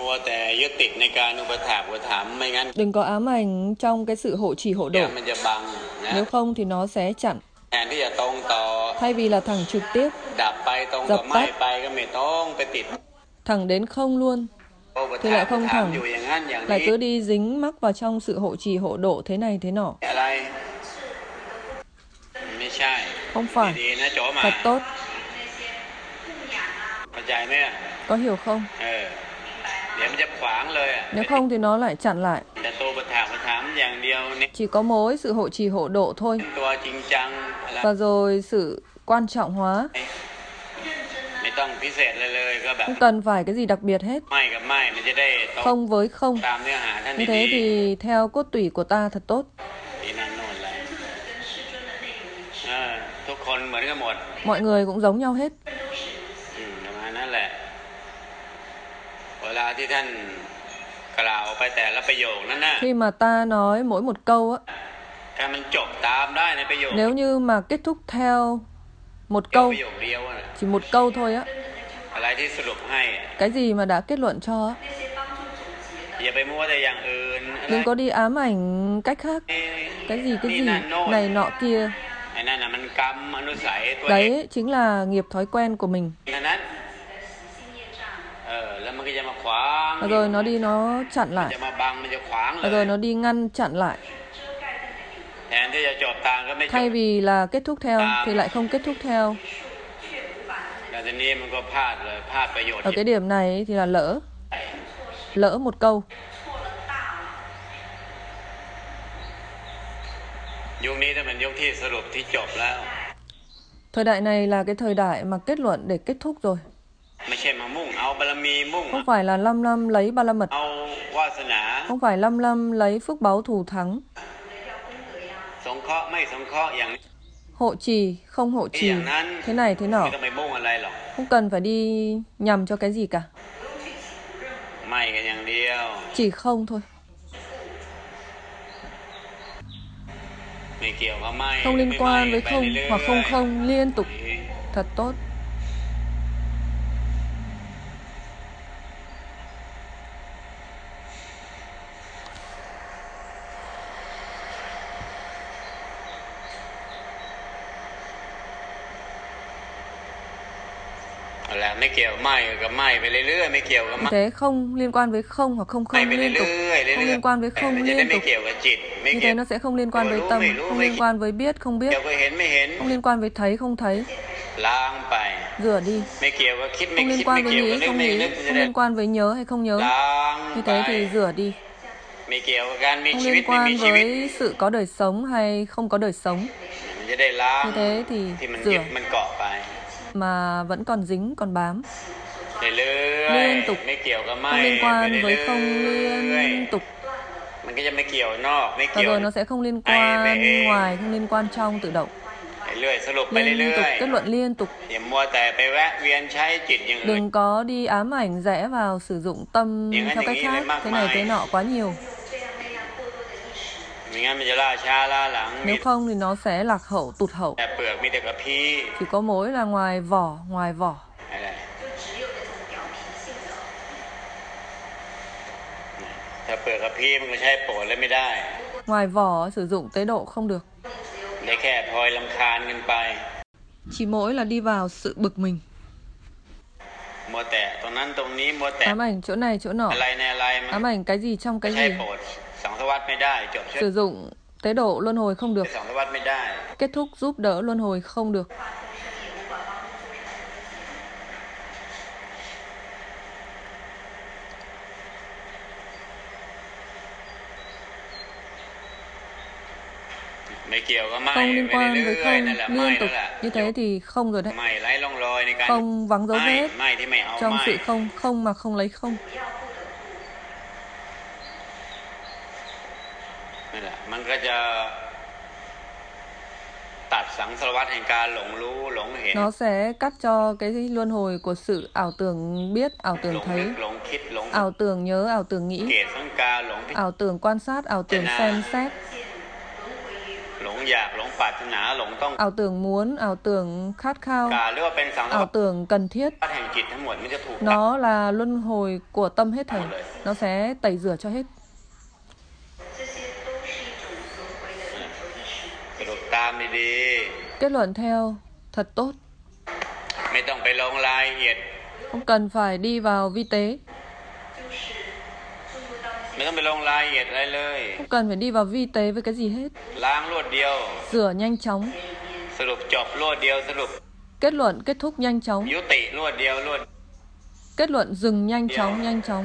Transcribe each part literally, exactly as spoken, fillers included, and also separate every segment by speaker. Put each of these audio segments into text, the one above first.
Speaker 1: มัวแต่ยึดติดในการอุปถากอุปถัมภ์ไม่งั้น
Speaker 2: Đừng có ám ảnh trong cái sự hộ trì hộ độ.
Speaker 1: มันจะบังนะ
Speaker 2: Nếu không thì nó sẽ chặn.
Speaker 1: แทนที่จะตรงต่อ
Speaker 2: Thay vì là thẳng trực tiếp,
Speaker 1: ดับไปตรงต่อ
Speaker 2: dập
Speaker 1: ไม่
Speaker 2: tắt,
Speaker 1: ไปก็ไม่ต้องไปติด
Speaker 2: thẳng đến không luôn,
Speaker 1: อุป
Speaker 2: thì
Speaker 1: ถาก
Speaker 2: lại
Speaker 1: อุป
Speaker 2: không
Speaker 1: ถัมภ์
Speaker 2: thẳng,
Speaker 1: อยู่อย่างนั้นอย่าง
Speaker 2: lại
Speaker 1: นี้
Speaker 2: cứ đi dính mắc vào trong sự hộ trì hộ độ thế này thế nọ.
Speaker 1: อะไรไม่ใช่
Speaker 2: Không phải.
Speaker 1: ดีๆนะโจมา
Speaker 2: Thật tốt.
Speaker 1: เข้าใจไหม
Speaker 2: Có hiểu không?
Speaker 1: เออเดี๋ยวมันจะขวางเลย
Speaker 2: Nếu không thì nó lại chặn lại.
Speaker 1: แต่ตัวอุปถากอุปถัมภ์อย่างเดียวเนี่ย
Speaker 2: Chỉ có mỗi sự hộ trì hộ độ thôi.
Speaker 1: ตัวจริงจังอะไร
Speaker 2: Và rồi sự quan trọng hóa.
Speaker 1: ไม่ต้องพิเศษเลยเลยก็แบบ
Speaker 2: Không cần phải cái gì đặc biệt hết.
Speaker 1: ไม่กับไม่มันจะได้ตรง
Speaker 2: Không với không.
Speaker 1: ตามเนื้อหาท่าน
Speaker 2: Như
Speaker 1: ดี
Speaker 2: thế thì theo cốt tủy của ta thật tốt.
Speaker 1: ๆที่นั่นโน่นอะไรเออทุกคนเหมือนกันหมด
Speaker 2: Mọi người cũng giống nhau hết.
Speaker 1: อืมประมาณนั้นแหละเวลาที่ท่านกล่าวไปแต่ละประโยคนั้นน่ะ
Speaker 2: Khi mà ta nói mỗi một câu á,
Speaker 1: ถ้ามันจบตามได้ในประโยค
Speaker 2: nếu như mà kết thúc theo một
Speaker 1: จบ
Speaker 2: câu,
Speaker 1: ประโยคเดียวน่ะ
Speaker 2: chỉ một câu thôi á,
Speaker 1: อะไรที่สรุปให้
Speaker 2: cái gì mà đã kết luận cho á,
Speaker 1: อย่าไปมัวแต่อย่างอื่นอะไร
Speaker 2: đừng có đi ám ảnh cách khác. Cái gì cái
Speaker 1: นี่
Speaker 2: gì,
Speaker 1: นั่นโน่น
Speaker 2: này nọ kia.
Speaker 1: ไอ้นั่นน่ะมันกรรมอนุสัยตัวเอง
Speaker 2: Đấy chính là nghiệp thói quen của mình.
Speaker 1: นั่นนั้นเออแล้วมันก็จะมาขวาง
Speaker 2: Và rồi nó đi nó chặn
Speaker 1: มัน
Speaker 2: lại.
Speaker 1: จะมาบังมันจะขวางเล
Speaker 2: Và
Speaker 1: ย
Speaker 2: rồi nó đi ngăn chặn lại.
Speaker 1: แทนที่จะจบตามก็ไม่จบ
Speaker 2: Thay vì là kết thúc theo thì lại không kết thúc theo.
Speaker 1: แล้วทีนี้มันก็พลาดเลยพลาดประโยชน์
Speaker 2: Ở cái điểm này thì là lỡ. Lỡ một câu.
Speaker 1: ยุคนี้ถ้าเป็นยุคที่สรุปที่จบแล้ว
Speaker 2: Thời đại này là cái thời đại mà kết luận để kết thúc rồi.
Speaker 1: ไม่ใช่มามุ่งเอาบารมีมุ่ง
Speaker 2: Không phải là lâm lâm lấy ba la mật.
Speaker 1: เอาวาสนา
Speaker 2: Không phải lâm lâm lấy phước báu thù thắng.
Speaker 1: สงเคราะห์ไม่สงเคราะห์อย่าง
Speaker 2: Hộ trì, không hộ trì. Thế này thế
Speaker 1: ไม่
Speaker 2: nọ.
Speaker 1: ต้องไปมุ่งอะไรหรอก
Speaker 2: Không cần phải đi nhằm cho cái gì cả.
Speaker 1: ไม่กันอย่างเดียว
Speaker 2: Chỉ không thôi.
Speaker 1: ไม่เกี่ยวกับไม่
Speaker 2: Không liên
Speaker 1: ไม่
Speaker 2: quan
Speaker 1: ไม่
Speaker 2: với
Speaker 1: ไป
Speaker 2: không
Speaker 1: เรื่อยๆ
Speaker 2: hoặc không không liên tục. Thật tốt.
Speaker 1: แหละไม่เกี่ยวไม่กับไม่ไปเรื่อยๆไม่เกี่ยวกับ
Speaker 2: Như
Speaker 1: ไม่
Speaker 2: thế không liên quan với không hoặc không
Speaker 1: ไม่
Speaker 2: không
Speaker 1: ไปเรื่
Speaker 2: liên
Speaker 1: อย
Speaker 2: tục.
Speaker 1: ๆเรื่อย
Speaker 2: Không
Speaker 1: ๆ
Speaker 2: liên quan với
Speaker 1: แต่
Speaker 2: không
Speaker 1: มันจะได้
Speaker 2: liên
Speaker 1: ไม่
Speaker 2: tục.
Speaker 1: เกี่ยวกับจิตไม่
Speaker 2: Như
Speaker 1: เกี่ย
Speaker 2: thế
Speaker 1: ว
Speaker 2: nó sẽ không liên quan với tâm, không liên quan với biết không biết,
Speaker 1: เกี่ยวกับเห็นไม่เห็น
Speaker 2: không liên quan với thấy không thấy.
Speaker 1: ล้างไป
Speaker 2: Rửa đi.
Speaker 1: ไม่เกี่ยวกับคิดไม่
Speaker 2: Không
Speaker 1: คิ
Speaker 2: liên
Speaker 1: ดไม่
Speaker 2: quan với
Speaker 1: เกี่ยวกับ
Speaker 2: nghĩ
Speaker 1: นึก
Speaker 2: không
Speaker 1: ไม่
Speaker 2: nghĩ,
Speaker 1: นึกจะ
Speaker 2: không
Speaker 1: ได้
Speaker 2: liên quan với nhớ hay không nhớ.
Speaker 1: ล้าง
Speaker 2: Như
Speaker 1: ไป
Speaker 2: thế thì rửa đi.
Speaker 1: ไม่เกี่ยวกับการมี
Speaker 2: Không
Speaker 1: ชีวิต
Speaker 2: liên
Speaker 1: ไม่มี
Speaker 2: quan
Speaker 1: ชีวิต
Speaker 2: với sự có đời sống hay không có đời sống.
Speaker 1: มันจะได้ล้าง
Speaker 2: Như thế thì
Speaker 1: ที่มันยึด
Speaker 2: rửa
Speaker 1: มันเกาะไป
Speaker 2: mà vẫn còn dính, còn bám.
Speaker 1: เรื่อย
Speaker 2: Liên tục.
Speaker 1: ๆไม่เกี่ยวกับไม่
Speaker 2: Không liên
Speaker 1: ไป
Speaker 2: quan
Speaker 1: เรื่
Speaker 2: với
Speaker 1: อย
Speaker 2: không
Speaker 1: ๆ
Speaker 2: liên tục.
Speaker 1: มันก็จะไม่เกี่ยวนอกไม่
Speaker 2: Và
Speaker 1: เกี่ยว
Speaker 2: rồi nó sẽ không liên
Speaker 1: Ai về
Speaker 2: quan
Speaker 1: em.
Speaker 2: ngoài, không liên quan trong tự động.
Speaker 1: เรื่อยๆสรุปไป
Speaker 2: Liên
Speaker 1: เรื่
Speaker 2: tục,
Speaker 1: อย
Speaker 2: kết luận liên tục.
Speaker 1: ๆอย่ามัวแต่ไปแวะเวียนใช้จิตอย่างอื่น
Speaker 2: Đừng có đi ám ảnh rẽ vào sử dụng tâm
Speaker 1: Những cái
Speaker 2: theo cách
Speaker 1: nghĩ lên
Speaker 2: khác,
Speaker 1: mắc
Speaker 2: thế này
Speaker 1: mày.
Speaker 2: thế nọ quá nhiều.
Speaker 1: ไม่งั้นมันจะล่าช้าล่าหลังมี
Speaker 2: Nếu không thì nó sẽ lạc hậu, tụt hậu.
Speaker 1: แต่เปลือกมีแต่กระพี้
Speaker 2: Chỉ có mỗi là ngoài vỏ, ngoài vỏ.
Speaker 1: อะไรถ้าเปลือกกระพี้มันก็ใช้โปรดแล้วไม่ได้
Speaker 2: Ngoài vỏ sử dụng tế độ không được.
Speaker 1: ได้แค่พลอยรำคาญกันไป
Speaker 2: Chỉ mỗi là đi vào sự bực mình.
Speaker 1: มัวแต่ตรงนั้นตรงนี้มัวแต่
Speaker 2: Ám ảnh chỗ này chỗ nọ.
Speaker 1: อะไรในอะไรมัน
Speaker 2: Ám ảnh cái gì trong
Speaker 1: ก็
Speaker 2: cái
Speaker 1: ใช้
Speaker 2: gì.
Speaker 1: โปรดสังสวัสดิ์ไม่ได้จบเชื่อ
Speaker 2: Sử dụng tế độ luân hồi không được.
Speaker 1: สังสวัสดิ์ไม่ได้
Speaker 2: Kết thúc giúp đỡ luân hồi không được.
Speaker 1: ไม่เกี่ยวกับไม่
Speaker 2: Không liên
Speaker 1: ไป
Speaker 2: quan
Speaker 1: เรื่
Speaker 2: với
Speaker 1: อย
Speaker 2: không
Speaker 1: ๆนั่นแหละไม่
Speaker 2: liên
Speaker 1: นั่
Speaker 2: tục.
Speaker 1: นแหละ
Speaker 2: Như thế thì không rồi đấy.
Speaker 1: ไม่ไร้ร่องรอยในการ
Speaker 2: Không vắng dấu
Speaker 1: ไม่
Speaker 2: vết
Speaker 1: ไม่ที่ไม่เอา
Speaker 2: trong
Speaker 1: ไม่
Speaker 2: sự không, không mà không lấy không.
Speaker 1: นั่นแหละมันก็จะตัดสังสารวัฏแห่งการหลงรู้หลงเห็น
Speaker 2: Nó sẽ cắt cho cái luân hồi của sự ảo tưởng biết, ảo
Speaker 1: หล
Speaker 2: tưởng
Speaker 1: ง
Speaker 2: thấy,
Speaker 1: นึกหลงคิดหลง
Speaker 2: ảo tưởng nhớ, ảo tưởng
Speaker 1: เก
Speaker 2: nghĩ,
Speaker 1: ตสังการหลงพิ
Speaker 2: ảo tưởng quan sát, ảo tưởng xem xét,
Speaker 1: หลงอยากหลงปรารถนาหลงต้อง
Speaker 2: ảo tưởng muốn, ảo tưởng khát khao,
Speaker 1: การเรียกว่าเป็นสังสาร
Speaker 2: ảo tưởng cần thiết.
Speaker 1: วัฏแห่งจิตทั้งหมดมันจะถูก
Speaker 2: Nó là luân hồi của tâm hết thảy. Nó sẽ tẩy rửa cho hết.
Speaker 1: สรุปตามดี
Speaker 2: Kết luận theo thật tốt.
Speaker 1: ๆไม่ต้องไปลงรายละเอียด
Speaker 2: Không cần phải đi vào vi tế.
Speaker 1: ไม่ต้องไปลงรายละเอียดอะไรเลย
Speaker 2: Không cần phải đi vào vi tế với cái gì hết.
Speaker 1: ล้างรวดเดียว
Speaker 2: Rửa nhanh chóng.
Speaker 1: สรุปจบรวดเดียวสรุป
Speaker 2: Kết luận kết thúc nhanh chóng.
Speaker 1: ยุติรวดเดียวรวด
Speaker 2: Kết luận dừng nhanh chóng, nhanh chóng.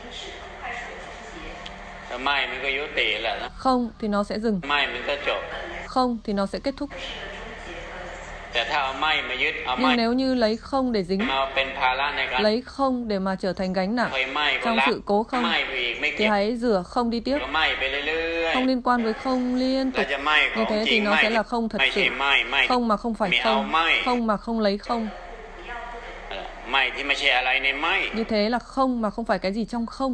Speaker 1: ถ้าไม่มันก็ยุติแหละนะ
Speaker 2: Không thì nó sẽ dừng.
Speaker 1: ไม่มันก็จบ
Speaker 2: Không thì nó sẽ kết thúc.
Speaker 1: แต่ถ้าเอาไม่มายึดเอาไม่
Speaker 2: Nhưng nếu như lấy không để dính,
Speaker 1: มาเป็นภาระในการ
Speaker 2: lấy không để mà trở thành gánh nặng
Speaker 1: ไฟไหม้ก็
Speaker 2: trong
Speaker 1: ล้าง
Speaker 2: sự cố không,
Speaker 1: ไหม้ไปอีกไม่
Speaker 2: thì
Speaker 1: เก็บ
Speaker 2: hãy rửa không đi tiếp.
Speaker 1: ก็ไหม้ไปเรื่อยๆ
Speaker 2: Không liên quan với không liên
Speaker 1: เรา
Speaker 2: tục.
Speaker 1: จะไหม้ข
Speaker 2: Như
Speaker 1: อง
Speaker 2: thế
Speaker 1: จริ
Speaker 2: thì
Speaker 1: ง
Speaker 2: nó
Speaker 1: ไหม้
Speaker 2: sẽ là không thật
Speaker 1: ไม่
Speaker 2: sự.
Speaker 1: ใช่ไหม้ไหม้
Speaker 2: Không mà không phải
Speaker 1: ไม่เอา
Speaker 2: không.
Speaker 1: ไหม้
Speaker 2: Không mà không lấy không.
Speaker 1: ไหม้ที่ไม่ใช่อะไรในไหม้
Speaker 2: Như thế là không mà không phải cái gì trong không.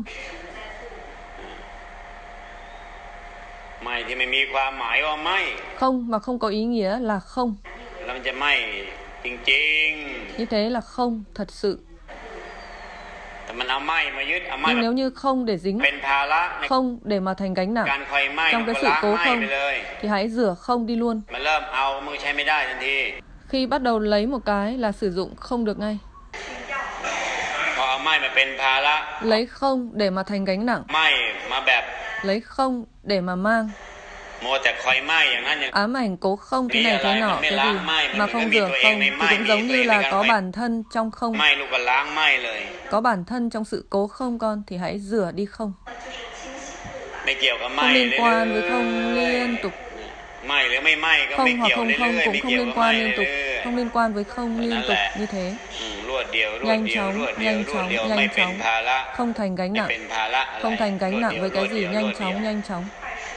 Speaker 1: ไหม้ที่ไม่มีความหมายว่าไหม้
Speaker 2: Không mà không có ý nghĩa là không.
Speaker 1: แล้วมันจะไหม้จริง
Speaker 2: Như thế là không thật sự.
Speaker 1: ๆแต่มันเอาไหม้มายึดเอาไหม้
Speaker 2: Nhưng
Speaker 1: มา
Speaker 2: nếu như không để dính,
Speaker 1: เป็นภาระใน
Speaker 2: không để mà thành gánh
Speaker 1: การ
Speaker 2: nặng
Speaker 1: ไฟไหม้
Speaker 2: trong
Speaker 1: มัน
Speaker 2: cái
Speaker 1: ก็
Speaker 2: sự
Speaker 1: ล้าง
Speaker 2: cố
Speaker 1: ไหม้
Speaker 2: không,
Speaker 1: ไปเลย
Speaker 2: thì hãy rửa không đi luôn.
Speaker 1: มันเริ่มเอามือใช้ไม่ได้ทันที
Speaker 2: Khi bắt đầu lấy một cái là sử dụng không được ngay.
Speaker 1: พอเอาไหม้มาเป็นภาระ
Speaker 2: Lấy không để mà thành gánh nặng,
Speaker 1: ไหม้มาแบบ
Speaker 2: lấy không để mà mang.
Speaker 1: โมวแต่คอยไหม้อย่างนั้นอย่าง
Speaker 2: Ám ảnh cố không thế
Speaker 1: Vì
Speaker 2: này
Speaker 1: là
Speaker 2: thế
Speaker 1: lại
Speaker 2: nọ
Speaker 1: mình mới
Speaker 2: cái
Speaker 1: lãng
Speaker 2: gì
Speaker 1: mai, mình
Speaker 2: mà
Speaker 1: mới
Speaker 2: không
Speaker 1: bị
Speaker 2: rửa
Speaker 1: tụi em
Speaker 2: không
Speaker 1: này
Speaker 2: thì
Speaker 1: mai
Speaker 2: cũng
Speaker 1: bị
Speaker 2: giống
Speaker 1: tụi
Speaker 2: như
Speaker 1: em
Speaker 2: là
Speaker 1: này
Speaker 2: có
Speaker 1: phải-
Speaker 2: bản thân trong không,
Speaker 1: ไหม้ลูกก็ล้างไหม้เลย
Speaker 2: có bản thân trong sự cố không con thì hãy rửa đi không.
Speaker 1: ไม่เกี่ยวกับไหม้
Speaker 2: Không liên
Speaker 1: เรื่อยๆ
Speaker 2: quan với không liên tục.
Speaker 1: ไหม้หรือไม่ไหม้ก็ไม่
Speaker 2: Không hoặc
Speaker 1: เกี่ยว
Speaker 2: không
Speaker 1: เรื่
Speaker 2: không
Speaker 1: อยๆ
Speaker 2: cũng
Speaker 1: ไม่
Speaker 2: không
Speaker 1: เกี่ยว
Speaker 2: liên
Speaker 1: กับไหม้
Speaker 2: quan liên tục.
Speaker 1: เรื่อยๆ
Speaker 2: Không liên quan với không liên
Speaker 1: Đó
Speaker 2: tục
Speaker 1: là-
Speaker 2: như thế.
Speaker 1: อืมรวดเดียวรวด
Speaker 2: Nhanh
Speaker 1: เดียว
Speaker 2: chóng,
Speaker 1: รวดเดียว
Speaker 2: nhanh
Speaker 1: รวด
Speaker 2: chóng,
Speaker 1: เดียว
Speaker 2: nhanh
Speaker 1: ไม่เป็น
Speaker 2: chóng.
Speaker 1: ภาระ
Speaker 2: Không thành gánh
Speaker 1: ไม่
Speaker 2: nặng.
Speaker 1: เป็นภาระอะไร
Speaker 2: Không thành gánh
Speaker 1: รวด
Speaker 2: nặng
Speaker 1: เดียว
Speaker 2: với cái
Speaker 1: รวด
Speaker 2: gì
Speaker 1: เดียว
Speaker 2: nhanh
Speaker 1: รวดเดียว
Speaker 2: chóng, nhanh chóng.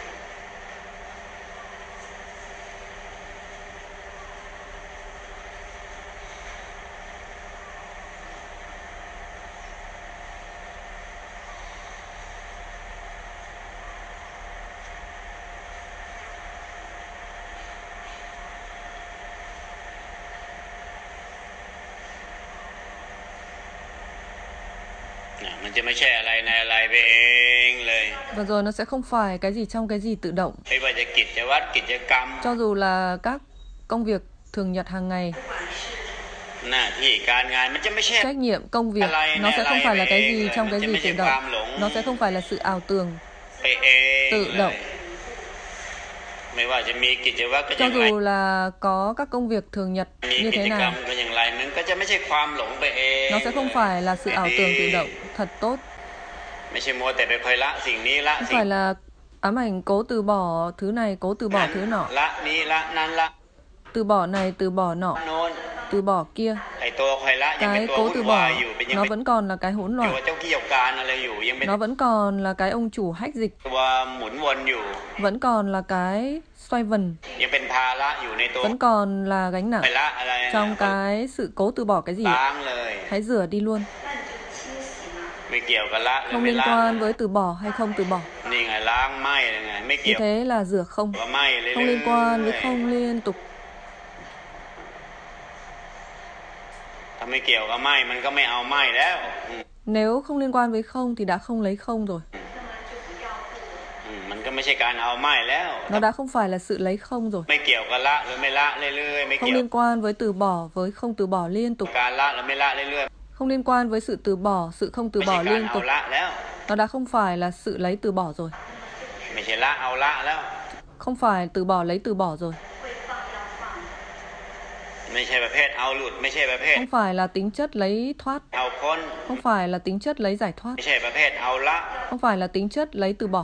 Speaker 1: น่ะมันจะไม่ใช่อะไรในอะไรไปเองเลย
Speaker 2: Và rồi nó sẽ không phải cái gì trong cái gì tự động.
Speaker 1: ไม่ว่าจะกิจวัตรกิจกรรม
Speaker 2: Cho dù là các công việc thường nhật hàng ngày,
Speaker 1: หน้าที่การงานมันจะไม่ใช่
Speaker 2: trách nhiệm công việc, nó sẽ không phải là cái gì trong cái gì tự động. Nó sẽ không phải là sự ảo tưởng
Speaker 1: ไปเอง
Speaker 2: tự
Speaker 1: เล
Speaker 2: động.
Speaker 1: ยไม่ว่าจะมีกิจวัตรก็อ
Speaker 2: Cho
Speaker 1: ย่างไร
Speaker 2: dù là có các công việc thường nhật
Speaker 1: มี
Speaker 2: như
Speaker 1: กิจ
Speaker 2: thế
Speaker 1: กรรม
Speaker 2: nào,
Speaker 1: ก็อย่างไรมันก็จะไม่ใช่ความหลงไปเอง
Speaker 2: nó sẽ không phải là sự ảo tưởng tự động. Thật tốt.
Speaker 1: ไม่ใช่มัวแต่ไปคอยละสิ่งนี้ละ
Speaker 2: Không
Speaker 1: สิ่ง
Speaker 2: phải là ám ảnh cố từ bỏ thứ này, cố từ bỏ
Speaker 1: นั้น
Speaker 2: thứ nọ.
Speaker 1: ละนี้ละนั้นละ
Speaker 2: Từ bỏ này, từ bỏ nọ,
Speaker 1: โน้น
Speaker 2: từ bỏ kia.
Speaker 1: ไอตัวคอยละยังเป็น
Speaker 2: Cái
Speaker 1: ตัว
Speaker 2: cố
Speaker 1: วุ่
Speaker 2: từ
Speaker 1: นวา
Speaker 2: bỏ
Speaker 1: ยอยู่เป็นยัง
Speaker 2: nó
Speaker 1: เป็น
Speaker 2: vẫn còn là cái hỗn
Speaker 1: อยู่
Speaker 2: loạn.
Speaker 1: เจ้าเกี่ยวการอะไรอยู่ยังเป็น
Speaker 2: Nó vẫn còn là cái ông chủ hách dịch,
Speaker 1: ตัวหมุนวนอยู่
Speaker 2: vẫn còn là cái xoay vần,
Speaker 1: ยังเป็นภาระอยู่ในตัว
Speaker 2: vẫn còn là gánh
Speaker 1: ไป
Speaker 2: nặng
Speaker 1: ละอะไร
Speaker 2: trong cái sự cố từ bỏ cái gì.
Speaker 1: ล้างเลย
Speaker 2: Hãy rửa đi luôn.
Speaker 1: ไม่เกี่ยวกับละหรือ
Speaker 2: Không
Speaker 1: ไม่
Speaker 2: liên
Speaker 1: ละ
Speaker 2: quan với từ bỏ hay không từ bỏ.
Speaker 1: นี่ไงล้างไหม้เลยไงไม่
Speaker 2: Như
Speaker 1: เกี่ยว
Speaker 2: thế là rửa không.
Speaker 1: กับไหม้เลย
Speaker 2: Không liên quan với không liên tục.
Speaker 1: ถ้าไม่เกี่ยวกับไหม้มันก็ไม่เอาไหม้แล้วอืม
Speaker 2: Nếu không liên quan với không thì đã không lấy không rồi.
Speaker 1: อืมมันก็ไม่ใช่การเอาไหม้แล้ว
Speaker 2: Nó đã không phải là sự lấy không rồi.
Speaker 1: ไม่เกี่ยวกับละหรือไม่ละเรื่อยๆไม่
Speaker 2: Không
Speaker 1: เกี่ยว
Speaker 2: liên quan với từ bỏ với không từ bỏ liên tục.
Speaker 1: การละหรือไม่ละเรื่อย
Speaker 2: Không liên quan với sự từ bỏ, sự không
Speaker 1: ๆ
Speaker 2: từ
Speaker 1: ไม่ใช่
Speaker 2: bỏ
Speaker 1: การ
Speaker 2: liên
Speaker 1: เอา
Speaker 2: tục.
Speaker 1: ละแล้ว
Speaker 2: Nó đã không phải là sự lấy từ bỏ rồi.
Speaker 1: ไม่ใช่ละเอาละแล้ว
Speaker 2: Không phải từ bỏ lấy từ bỏ rồi.
Speaker 1: ไม่ใช่ประเภทเอาหลุดไม่ใช่ประเภท
Speaker 2: Không phải là tính chất lấy thoát.
Speaker 1: เอาพ้น
Speaker 2: Không phải là tính chất lấy giải thoát.
Speaker 1: ไม่ใช่ประเภทเอาละ
Speaker 2: Không phải là tính chất lấy từ bỏ.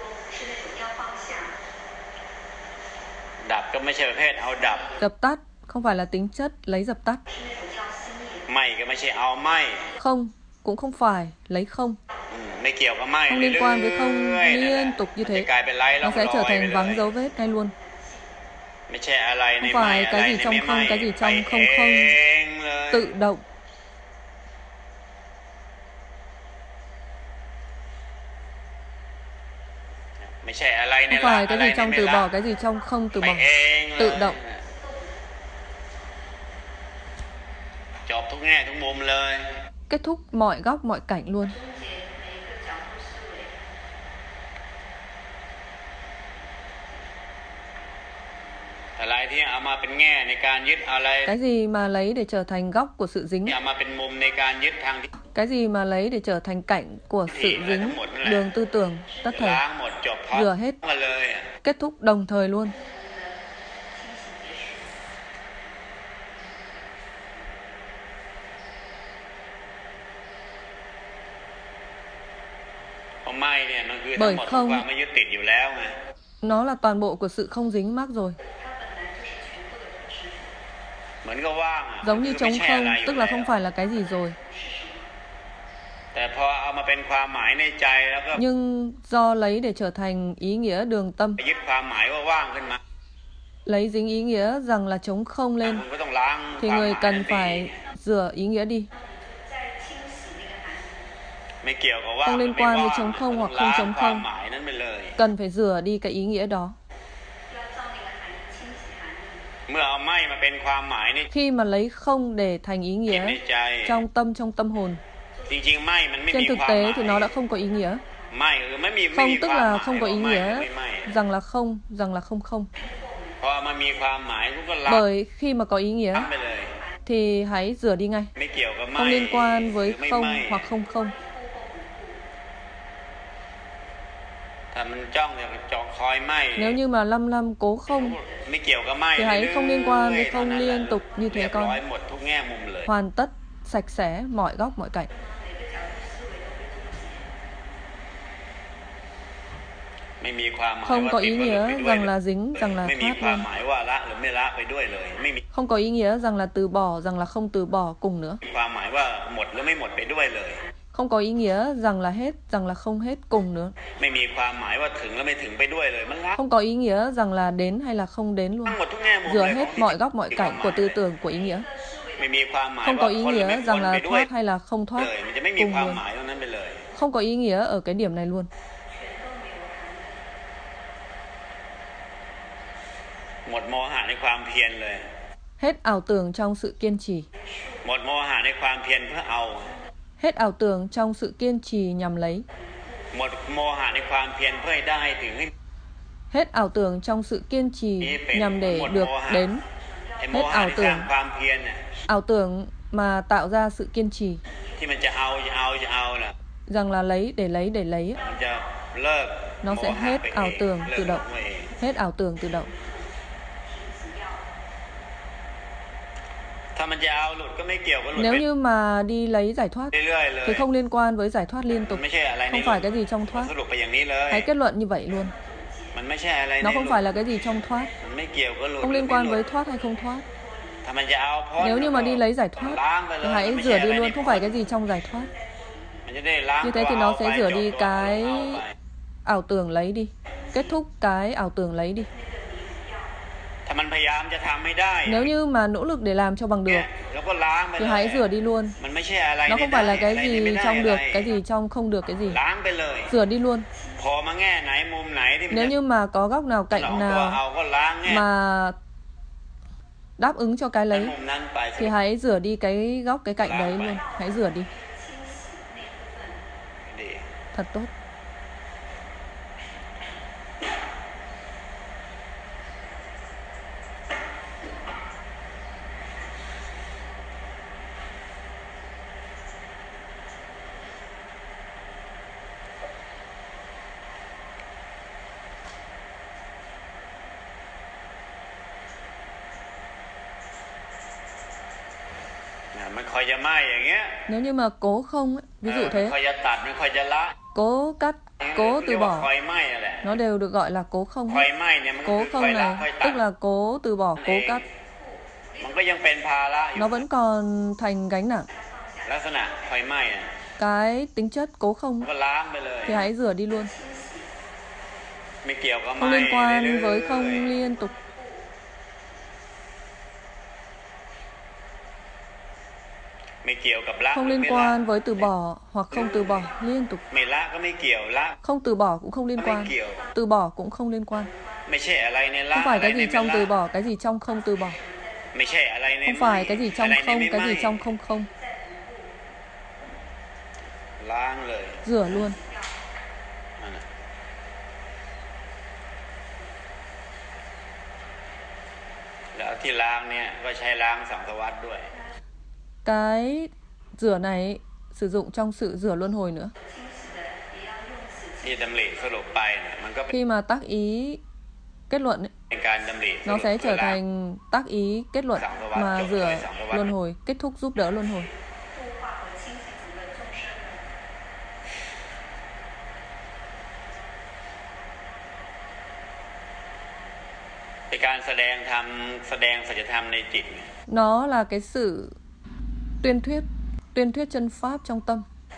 Speaker 1: ดับก็ไม่ใช่ประเภทเอาดับ
Speaker 2: Dập tắt. Không phải là tính chất lấy dập tắt.
Speaker 1: ไหม้ก็ไม่ใช่เอาไหม้
Speaker 2: Không cũng không phải lấy không.
Speaker 1: อืมไม่เกี่ยวกับไหม้
Speaker 2: Không liên quan với không
Speaker 1: เรื่อยๆนั่นแหละ
Speaker 2: liên tục như
Speaker 1: มันจะ
Speaker 2: thế.
Speaker 1: กลายเป็นไร้ร่อ
Speaker 2: Nó
Speaker 1: ง
Speaker 2: sẽ
Speaker 1: ร
Speaker 2: trở
Speaker 1: อยไป
Speaker 2: thành
Speaker 1: เลย
Speaker 2: vắng dấu vết ngay luôn.
Speaker 1: ไม่ใช่อะไรใน
Speaker 2: Không
Speaker 1: ไหม้
Speaker 2: phải
Speaker 1: อะไร
Speaker 2: cái gì
Speaker 1: ใน
Speaker 2: trong
Speaker 1: ไม่ไหม้
Speaker 2: không, cái gì
Speaker 1: ไป
Speaker 2: trong không
Speaker 1: เอ
Speaker 2: không.
Speaker 1: งเลย
Speaker 2: Tự động.
Speaker 1: พ
Speaker 2: Không phải cái gì trong từ bỏ, cái gì trong không từ bỏ, tự động. Kết thúc mọi góc, mọi cảnh luôn. Cái gì mà lấy để trở thành góc của sự dính? Cái gì mà lấy để trở thành cảnh của sự dính? Đường tư tưởng, tất thảy. Rửa hết. Kết thúc đồng thời luôn. Bởi không, nó là toàn bộ của sự không dính mắc rồi. Giống như trống không, tức là không phải là cái gì rồi. Nhưng do lấy để trở thành ý nghĩa đường tâm, lấy dính ý nghĩa rằng là trống không lên, thì người cần phải rửa ý nghĩa đi. Không liên quan với trống không hoặc không trống không, cần phải rửa đi cái ý nghĩa đó. Khi mà lấy không để thành ý nghĩa trong tâm, trong tâm hồn, trên thực tế thì nó đã không có ý nghĩa. Không tức là không có ý nghĩa rằng là không, rằng là không không. Bởi khi mà có ý nghĩa thì hãy rửa đi ngay. Không liên quan với không hoặc không không. Nếu như mà lăm lăm cố không thì hãy không liên quan với không liên tục như thế con. Hoàn tất, sạch sẽ mọi góc mọi cạnh. Không có ý nghĩa rằng là dính, rằng là thoát luôn. Không có ý nghĩa rằng là từ bỏ, rằng là không từ bỏ cùng nữa. Không có ý nghĩa rằng là hết, rằng là không hết cùng nữa. Không có ý nghĩa rằng là đến hay là không đến luôn. Rửa hết mọi góc mọi cảnh của tư tưởng, của ý nghĩa. Không có ý nghĩa rằng là thoát hay là không thoát cùng luôn. Không có ý nghĩa ở cái điểm này luôn. Hết ảo tưởng trong sự kiên trì. Hết ảo tưởng trong sự kiên trì nhằm lấy. Hết ảo tưởng trong sự kiên trì nhằm để được đến. Hết ảo tưởng. Ảo tưởng mà tạo ra sự kiên trì, rằng là lấy để lấy để lấy, nó sẽ hết ảo tưởng tự động. Hết ảo tưởng tự động. Nếu như mà đi lấy giải thoát thì không liên quan với giải thoát liên tục. Không phải cái gì trong thoát. Hãy kết luận như vậy luôn. Nó không phải là cái gì trong thoát. Không liên quan với thoát hay không thoát. Nếu như mà đi lấy giải thoát thì hãy rửa đi luôn. Không phải cái gì trong giải thoát. Như thế thì nó sẽ rửa đi cái ảo tưởng lấy đi. Kết thúc cái ảo tưởng lấy đi. Nếu như mà nỗ lực để làm cho bằng được thì hãy rửa đi luôn. Nó không phải là cái gì trong được, cái gì trong không được, cái gì. Rửa đi luôn. Nếu như mà có góc nào, cạnh nào mà đáp ứng cho cái lấy thì hãy rửa đi cái góc, cái cạnh đấy luôn. Hãy rửa đi. Thật tốt. Nếu như mà cố không, ví dụ thế, cố cắt, cố từ bỏ, nó đều được gọi là cố không. Cố không này tức là cố từ bỏ, cố cắt. Nó vẫn còn thành gánh nặng. Cái tính chất cố không thì hãy rửa đi luôn. Không liên quan với không liên tục. Không liên quan với từ bỏ hoặc không từ bỏ liên tục. Không từ bỏ cũng không liên quan. Từ bỏ cũng không liên quan. Không phải cái gì trong từ bỏ, cái gì trong không từ bỏ. Không phải cái gì trong không, cái gì trong không không. Rửa luôn. Cái rửa này sử dụng trong sự rửa luân hồi nữa. Khi mà tác ý kết luận ấy, nó sẽ trở thành tác ý kết luận mà rửa luân hồi, kết thúc giúp đỡ luân hồi. Nó là cái sự tuyên thuyết, tuyên thuyết chân pháp trong tâm.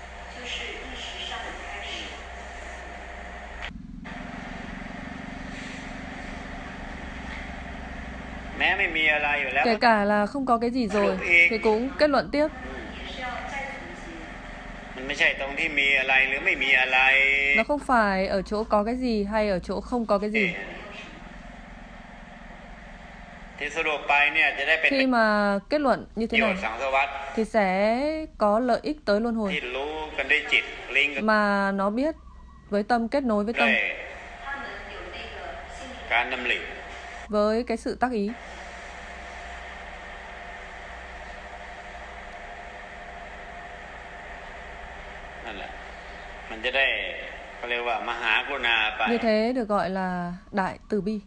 Speaker 2: Kể cả là không có cái gì rồi thì cũng kết luận tiếp. Nó không phải ở chỗ có cái gì hay ở chỗ không có cái gì. Khi mà kết luận như thế này thì sẽ có lợi ích tới luân hồi, mà nó biết với tâm kết nối với tâm, với cái sự tác ý. Như thế được gọi là đại từ bi.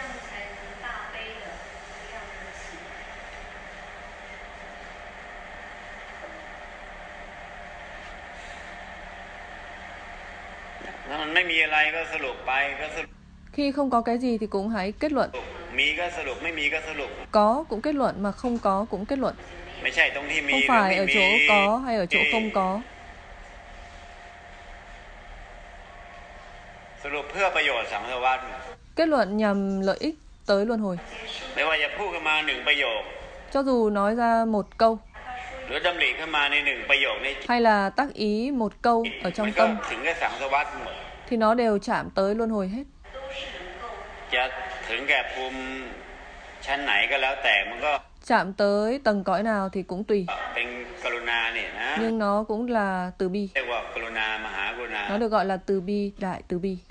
Speaker 2: Khi không có cái gì thì cũng hãy kết luận. Có cũng kết luận, mà không có cũng kết luận. Không phải ở chỗ có hay ở chỗ không có. Kết luận nhằm lợi ích tới luân hồi. Cho dù nói ra một câu hay là tác ý một câu ở trong tâm thì nó đều chạm tới luân hồi hết. Chạm tới tầng cõi nào thì cũng tùy. Nhưng nó cũng là từ bi. Nó được gọi là từ bi, đại từ bi.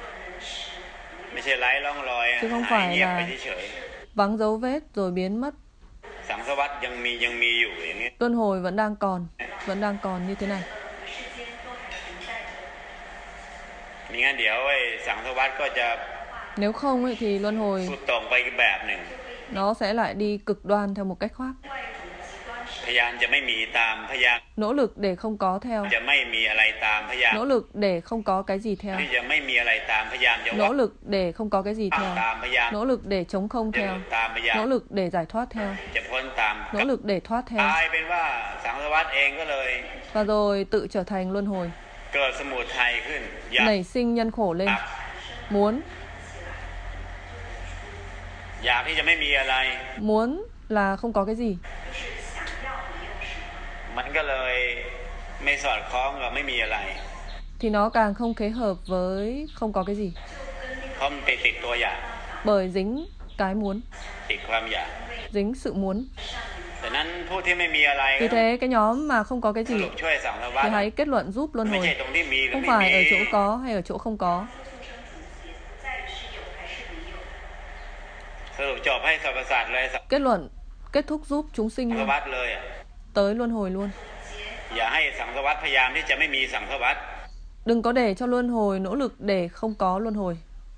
Speaker 2: Chứ không phải là vắng dấu vết rồi biến mất. Luân hồi vẫn đang còn, vẫn đang còn như thế này. Nếu không ấy, thì luân hồi nó sẽ lại đi cực đoan theo một cách khác. Nỗ lực để không có theo. Nỗ lực để không có cái gì theo. Nỗ lực để không có cái gì theo. Nỗ lực để chống không theo. Nỗ lực để giải thoát theo. Nỗ lực để thoát theo. Và rồi tự trở thành luân hồi. Nảy sinh nhân khổ lên. Muốn. Muốn là không có cái gì. Thì nó càng không khế hợp với không có cái gì. Bởi dính cái muốn, dính sự muốn. Vì thế cái nhóm mà không có cái gì thì hãy kết luận giúp luân hồi. Không phải ở chỗ có hay ở chỗ không có. Kết luận, kết thúc giúp chúng sinh luôn, tới luân hồi luôn. Đừng có để cho luân hồi nỗ lực để không có luân hồi.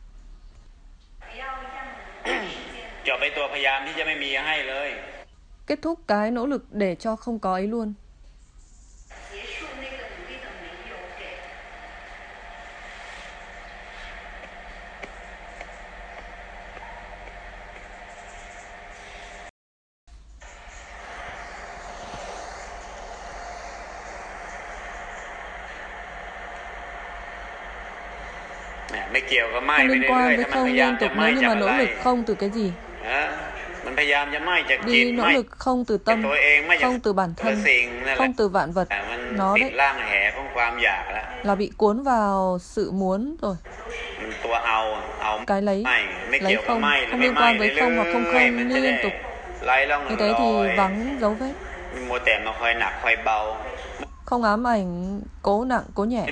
Speaker 2: Kết thúc cái nỗ lực để cho không có ấy luôn. Không liên quan với không liên tục, nếu như mà nỗ lực không từ cái gì. đi nỗ lực không từ tâm, không từ bản thân, không từ vạn vật. Nó đấy là bị cuốn vào sự muốn rồi. Cái lấy, lấy không, không liên quan với không hoặc không không liên tục. Như thế thì vắng dấu vết. Không ám ảnh cố nặng cố nhẹ.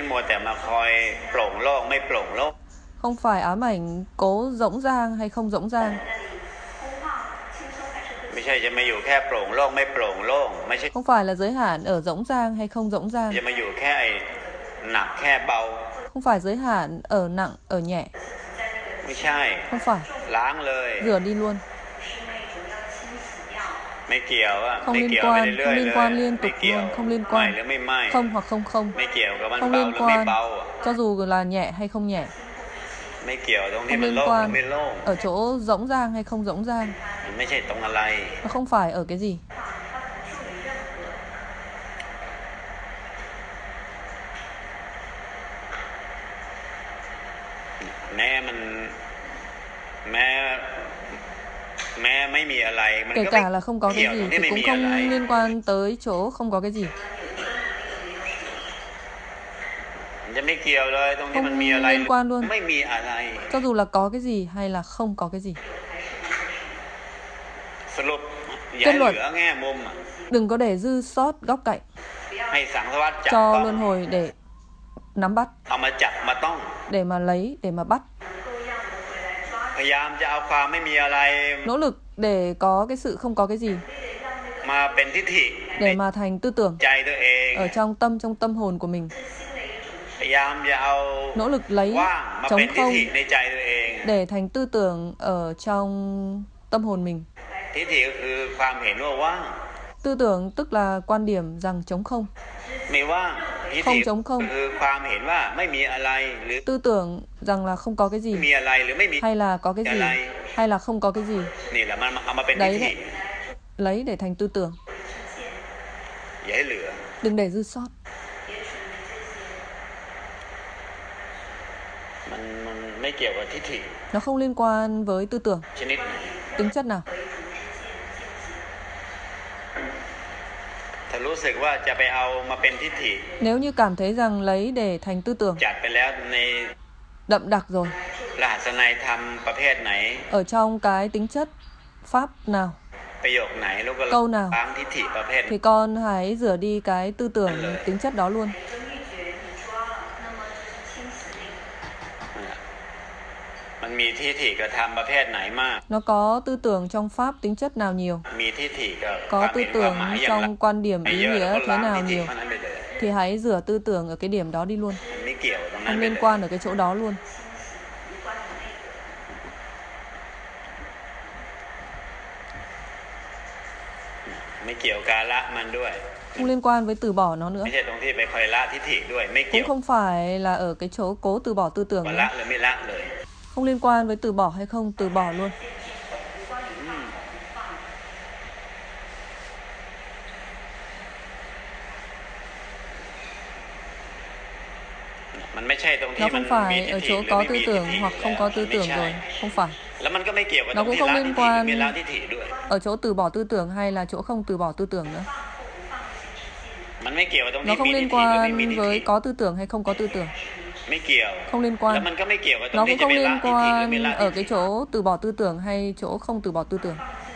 Speaker 2: Không phải ám ảnh cố rỗng rang hay không rỗng rang. Không phải là giới hạn ở rỗng rang hay không rỗng rang. Không phải giới hạn ở nặng ở nhẹ. Không phải. Rửa đi luôn. Không liên quan, không liên quan liên tục luôn, không liên quan. Không hoặc không không. Không liên quan. Cho dù là nhẹ hay không nhẹ. Không liên quan ở chỗ rỗng rang hay không rỗng rang. Nó không phải ở cái gì. Kể cả là không có cái gì thì cũng không liên quan tới chỗ không có cái gì. Không liên quan luôn. Cho dù là có cái gì hay là không có cái gì. Kết luận, đừng có để dư sót góc cạnh cho luân hồi để nắm bắt, để mà lấy, để mà bắt. Nỗ lực để có cái sự không có cái gì, để mà thành tư tưởng ở trong tâm, trong tâm hồn của mình. Nỗ lực lấy trống không để thành tư tưởng ở trong tâm hồn mình. Tư tưởng tức là quan điểm rằng trống không. Không trống không. Tư tưởng rằng là không có cái gì, hay là có cái gì, hay là không có cái gì. Đấy đấy. Lấy để thành tư tưởng. Đừng để dư sót. Nó không liên quan với tư tưởng. Tính chất nào? Nếu như cảm thấy rằng lấy để thành tư tưởng đậm đặc rồi, ở trong cái tính chất pháp nào, câu nào, thì con hãy rửa đi cái tư tưởng tính chất đó luôn. Nó có tư tưởng trong pháp tính chất nào nhiều, có tư tưởng trong quan điểm ý nghĩa thế nào nhiều, thì hãy rửa tư tưởng ở cái điểm đó đi luôn. Không liên quan ở cái chỗ đó luôn. Không liên quan với từ bỏ nó nữa. Cũng không phải là ở cái chỗ cố từ bỏ tư tưởng nữa. Không liên quan với từ bỏ hay không từ bỏ luôn. Nó không phải ở chỗ có tư tưởng hoặc không có tư tưởng rồi. Không phải. Nó cũng không liên quan ở chỗ từ bỏ tư tưởng hay là chỗ không từ bỏ tư tưởng nữa. Nó không liên quan với có tư tưởng hay không có tư tưởng. Không liên quan. Nó cũng không liên quan ở cái chỗ từ bỏ tư tưởng hay chỗ không từ bỏ tư tưởng.